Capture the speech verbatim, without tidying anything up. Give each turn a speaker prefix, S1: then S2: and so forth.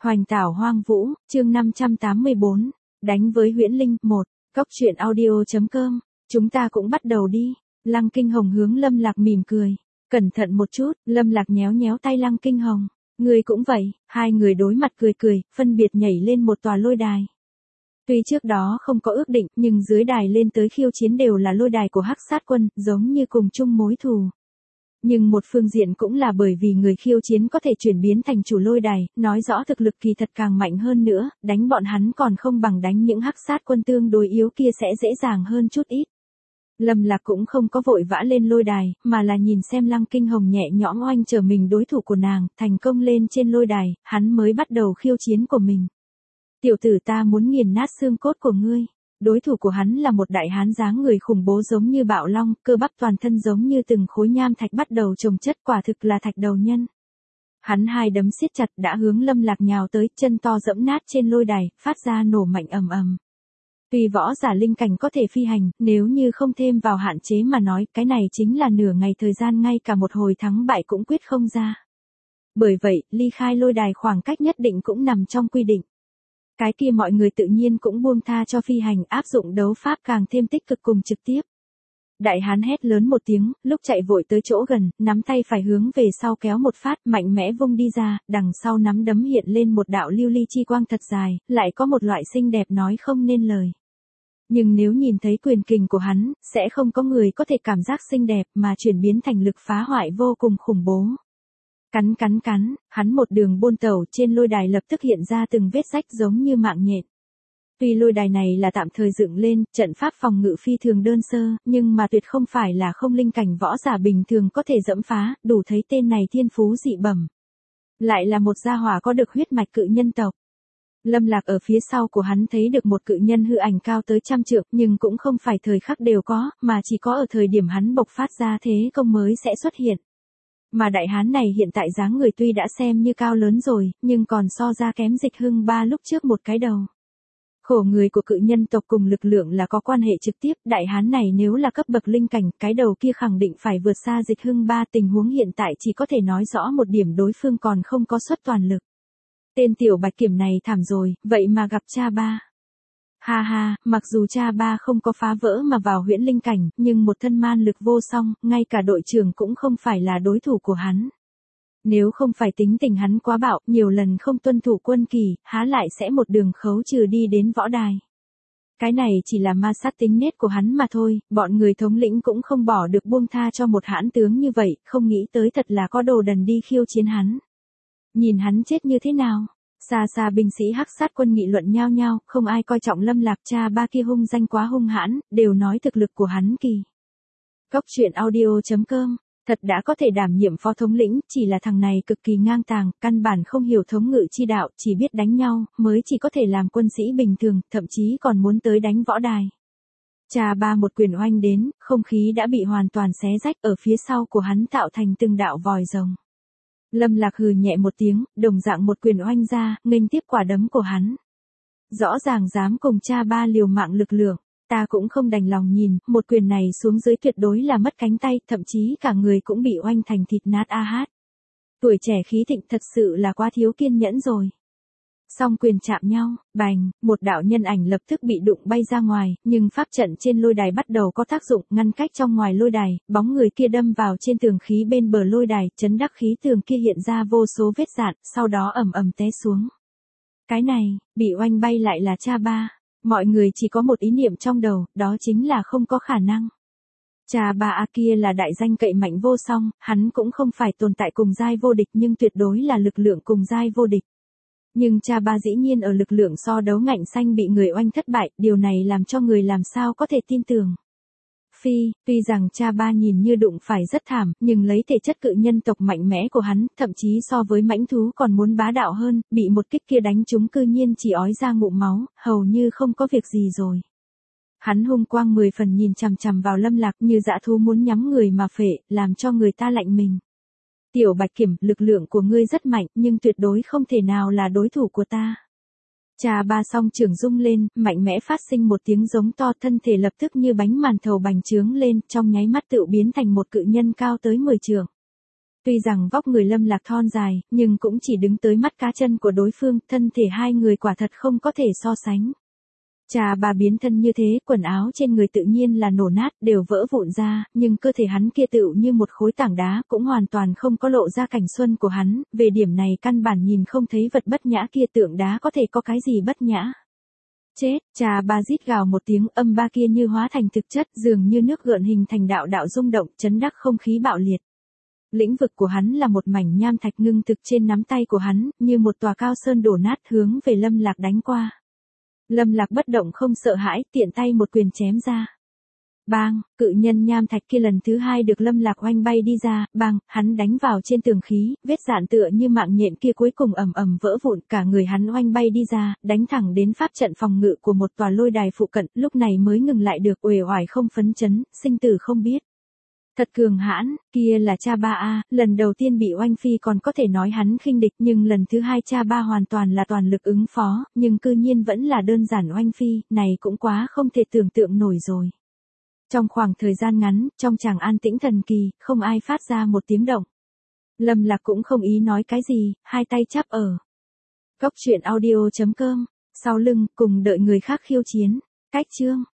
S1: Hoành tảo hoang vũ, chương năm trăm tám mươi bốn, đánh với huyễn linh, một, cốc truyện audio.com, chúng ta cũng bắt đầu đi. Lăng Kinh Hồng hướng Lâm Lạc mỉm cười, cẩn thận một chút, Lâm Lạc nhéo nhéo tay Lăng Kinh Hồng, người cũng vậy, hai người đối mặt cười cười, phân biệt nhảy lên một tòa lôi đài. Tuy trước đó không có ước định, nhưng dưới đài lên tới khiêu chiến đều là lôi đài của Hắc Sát Quân, giống như cùng chung mối thù. Nhưng một phương diện cũng là bởi vì người khiêu chiến có thể chuyển biến thành chủ lôi đài, nói rõ thực lực kỳ thật càng mạnh hơn nữa, đánh bọn hắn còn không bằng đánh những Hắc Sát Quân tương đối yếu kia sẽ dễ dàng hơn chút ít. Lâm Lạc cũng không có vội vã lên lôi đài, mà là nhìn xem Lăng Kinh Hồng nhẹ nhõm oanh trở mình đối thủ của nàng, thành công lên trên lôi đài, hắn mới bắt đầu khiêu chiến của mình. Tiểu tử, ta muốn nghiền nát xương cốt của ngươi. Đối thủ của hắn là một đại hán dáng người khủng bố giống như bạo long, cơ bắp toàn thân giống như từng khối nham thạch bắt đầu chồng chất, quả thực là thạch đầu nhân. Hắn hai đấm siết chặt đã hướng Lâm Lạc nhào tới, chân to dẫm nát trên lôi đài, phát ra nổ mạnh ầm ầm. Tuy võ giả linh cảnh có thể phi hành, nếu như không thêm vào hạn chế mà nói, cái này chính là nửa ngày thời gian ngay cả một hồi thắng bại cũng quyết không ra. Bởi vậy, ly khai lôi đài khoảng cách nhất định cũng nằm trong quy định. Cái kia mọi người tự nhiên cũng buông tha cho phi hành, áp dụng đấu pháp càng thêm tích cực cùng trực tiếp. Đại hán hét lớn một tiếng, lúc chạy vội tới chỗ gần, nắm tay phải hướng về sau kéo một phát, mạnh mẽ vung đi ra, đằng sau nắm đấm hiện lên một đạo lưu ly chi quang thật dài, lại có một loại xinh đẹp nói không nên lời. Nhưng nếu nhìn thấy quyền kình của hắn, sẽ không có người có thể cảm giác xinh đẹp mà chuyển biến thành lực phá hoại vô cùng khủng bố. Cắn cắn cắn, hắn một đường buôn tẩu trên lôi đài lập tức hiện ra từng vết rách giống như mạng nhện. Tuy lôi đài này là tạm thời dựng lên, trận pháp phòng ngự phi thường đơn sơ, nhưng mà tuyệt không phải là không linh cảnh võ giả bình thường có thể dẫm phá, đủ thấy tên này thiên phú dị bẩm. Lại là một gia hỏa có được huyết mạch cự nhân tộc. Lâm Lạc ở phía sau của hắn thấy được một cự nhân hư ảnh cao tới trăm trượng, nhưng cũng không phải thời khắc đều có, mà chỉ có ở thời điểm hắn bộc phát ra thế công mới sẽ xuất hiện. Mà đại hán này hiện tại dáng người tuy đã xem như cao lớn rồi, nhưng còn so ra kém Dịch Hưng Ba lúc trước một cái đầu. Khổ người của cự nhân tộc cùng lực lượng là có quan hệ trực tiếp, đại hán này nếu là cấp bậc linh cảnh, cái đầu kia khẳng định phải vượt xa Dịch Hưng Ba, tình huống hiện tại chỉ có thể nói rõ một điểm, đối phương còn không có xuất toàn lực. Tên tiểu bạch kiểm này thảm rồi, vậy mà gặp cha ba. Ha ha, mặc dù cha ba không có phá vỡ mà vào huyễn linh cảnh, nhưng một thân man lực vô song, ngay cả đội trưởng cũng không phải là đối thủ của hắn. Nếu không phải tính tình hắn quá bạo, nhiều lần không tuân thủ quân kỳ, há lại sẽ một đường khấu trừ đi đến võ đài. Cái này chỉ là ma sát tính nết của hắn mà thôi, bọn người thống lĩnh cũng không bỏ được buông tha cho một hãn tướng như vậy, không nghĩ tới thật là có đồ đần đi khiêu chiến hắn. Nhìn hắn chết như thế nào? Xa xa binh sĩ Hắc Sát Quân nghị luận nhao nhao, không ai coi trọng Lâm Lạc, cha ba kia hung danh quá hung hãn, đều nói thực lực của hắn kỳ. Cốc truyện audio.com, thật đã có thể đảm nhiệm phó thống lĩnh, chỉ là thằng này cực kỳ ngang tàng, căn bản không hiểu thống ngự chi đạo, chỉ biết đánh nhau, mới chỉ có thể làm quân sĩ bình thường, thậm chí còn muốn tới đánh võ đài. Cha ba một quyền oanh đến, không khí đã bị hoàn toàn xé rách, ở phía sau của hắn tạo thành từng đạo vòi rồng. Lâm Lạc hừ nhẹ một tiếng, đồng dạng một quyền oanh ra, nghênh tiếp quả đấm của hắn. Rõ ràng dám cùng cha ba liều mạng lực lượng, ta cũng không đành lòng nhìn, một quyền này xuống dưới tuyệt đối là mất cánh tay, thậm chí cả người cũng bị oanh thành thịt nát a hát. Tuổi trẻ khí thịnh thật sự là quá thiếu kiên nhẫn rồi. Song quyền chạm nhau, bành, một đạo nhân ảnh lập tức bị đụng bay ra ngoài, nhưng pháp trận trên lôi đài bắt đầu có tác dụng, ngăn cách trong ngoài lôi đài, bóng người kia đâm vào trên tường khí bên bờ lôi đài, chấn đắc khí tường kia hiện ra vô số vết rạn, sau đó ầm ầm té xuống. Cái này, bị oanh bay lại là cha ba. Mọi người chỉ có một ý niệm trong đầu, đó chính là không có khả năng. Cha ba a kia là đại danh cậy mạnh vô song, hắn cũng không phải tồn tại cùng giai vô địch nhưng tuyệt đối là lực lượng cùng giai vô địch. Nhưng cha ba dĩ nhiên ở lực lượng so đấu ngạnh xanh bị người oanh thất bại, điều này làm cho người làm sao có thể tin tưởng. Phi, tuy rằng cha ba nhìn như đụng phải rất thảm, nhưng lấy thể chất cự nhân tộc mạnh mẽ của hắn, thậm chí so với mãnh thú còn muốn bá đạo hơn, bị một kích kia đánh trúng cư nhiên chỉ ói ra ngụm máu, hầu như không có việc gì rồi. Hắn hung quang mười phần nhìn chằm chằm vào Lâm Lạc như dã thú muốn nhắm người mà phệ, làm cho người ta lạnh mình. Tiểu bạch kiểm, lực lượng của ngươi rất mạnh, nhưng tuyệt đối không thể nào là đối thủ của ta. Cha ba song trường rung lên, mạnh mẽ phát sinh một tiếng giống to, thân thể lập tức như bánh màn thầu bành trướng lên, trong nháy mắt tựu biến thành một cự nhân cao tới mười trượng. Tuy rằng vóc người Lâm Lạc thon dài, nhưng cũng chỉ đứng tới mắt cá chân của đối phương, thân thể hai người quả thật không có thể so sánh. Cha bà biến thân như thế, quần áo trên người tự nhiên là nổ nát, đều vỡ vụn ra, nhưng cơ thể hắn kia tựu như một khối tảng đá, cũng hoàn toàn không có lộ ra cảnh xuân của hắn, về điểm này căn bản nhìn không thấy vật bất nhã kia, tượng đá có thể có cái gì bất nhã. Chết, cha bà rít gào một tiếng, âm ba kia như hóa thành thực chất, dường như nước gợn hình thành đạo đạo rung động, chấn đắc không khí bạo liệt. Lĩnh vực của hắn là một mảnh nham thạch ngưng thực trên nắm tay của hắn, như một tòa cao sơn đổ nát hướng về Lâm Lạc đánh qua. Lâm Lạc bất động không sợ hãi, tiện tay một quyền chém ra. Bang, cự nhân nham thạch kia lần thứ hai được Lâm Lạc oanh bay đi ra, bang, hắn đánh vào trên tường khí, vết dạn tựa như mạng nhện kia cuối cùng ầm ầm vỡ vụn, cả người hắn oanh bay đi ra, đánh thẳng đến pháp trận phòng ngự của một tòa lôi đài phụ cận, lúc này mới ngừng lại được, uể oải không phấn chấn, sinh tử không biết. Thật cường hãn, kia là cha ba a, lần đầu tiên bị oanh phi còn có thể nói hắn khinh địch, nhưng lần thứ hai cha ba hoàn toàn là toàn lực ứng phó, nhưng cư nhiên vẫn là đơn giản oanh phi, này cũng quá không thể tưởng tượng nổi rồi. Trong khoảng thời gian ngắn, trong tràng an tĩnh thần kỳ, không ai phát ra một tiếng động. Lâm Lạc cũng không ý nói cái gì, hai tay chắp ở góc truyện audio chấm com, sau lưng, cùng đợi người khác khiêu chiến. Cách chương